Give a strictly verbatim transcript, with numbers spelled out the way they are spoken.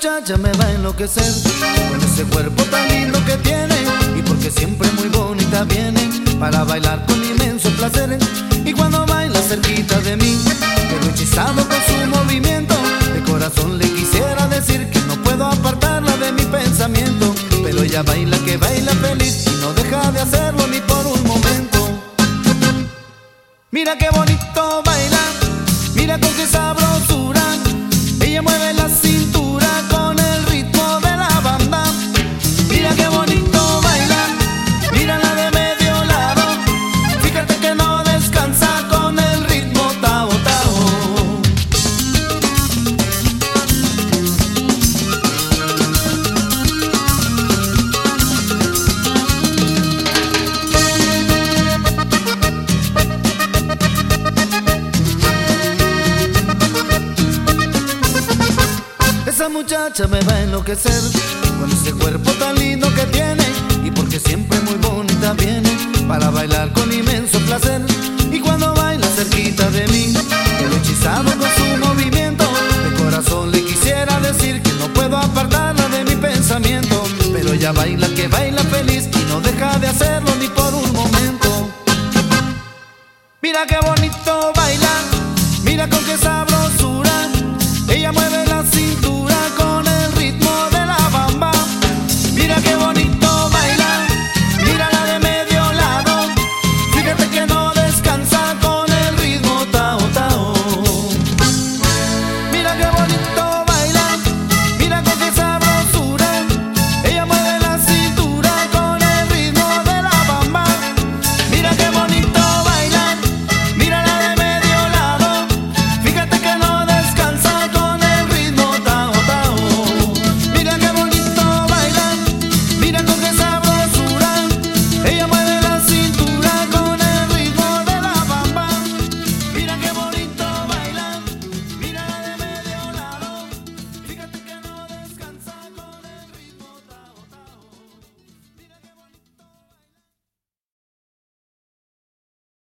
muchacha me va a enloquecer con ese cuerpo tan lindo que tiene, y porque siempre muy bonita viene para bailar con inmenso placer. Y cuando baila cerquita de mí, quedo hechizado con su movimiento. De corazón le quisiera decir que no puedo apartarla de mi pensamiento, pero ella baila que baila feliz y no deja de hacerlo ni por un momento. Mira qué bonito baila, mira con qué sabrosura. Ella mueve la cintura con el ritmo de la banda. Mira qué bonito baila, mírala de medio lado. Fíjate que no descansa con el ritmo tao tao. Esa muchacha me va a enloquecer con ese cuerpo tan lindo que tiene, y porque siempre muy bonita viene para bailar con inmenso placer. Y cuando baila cerquita de mí,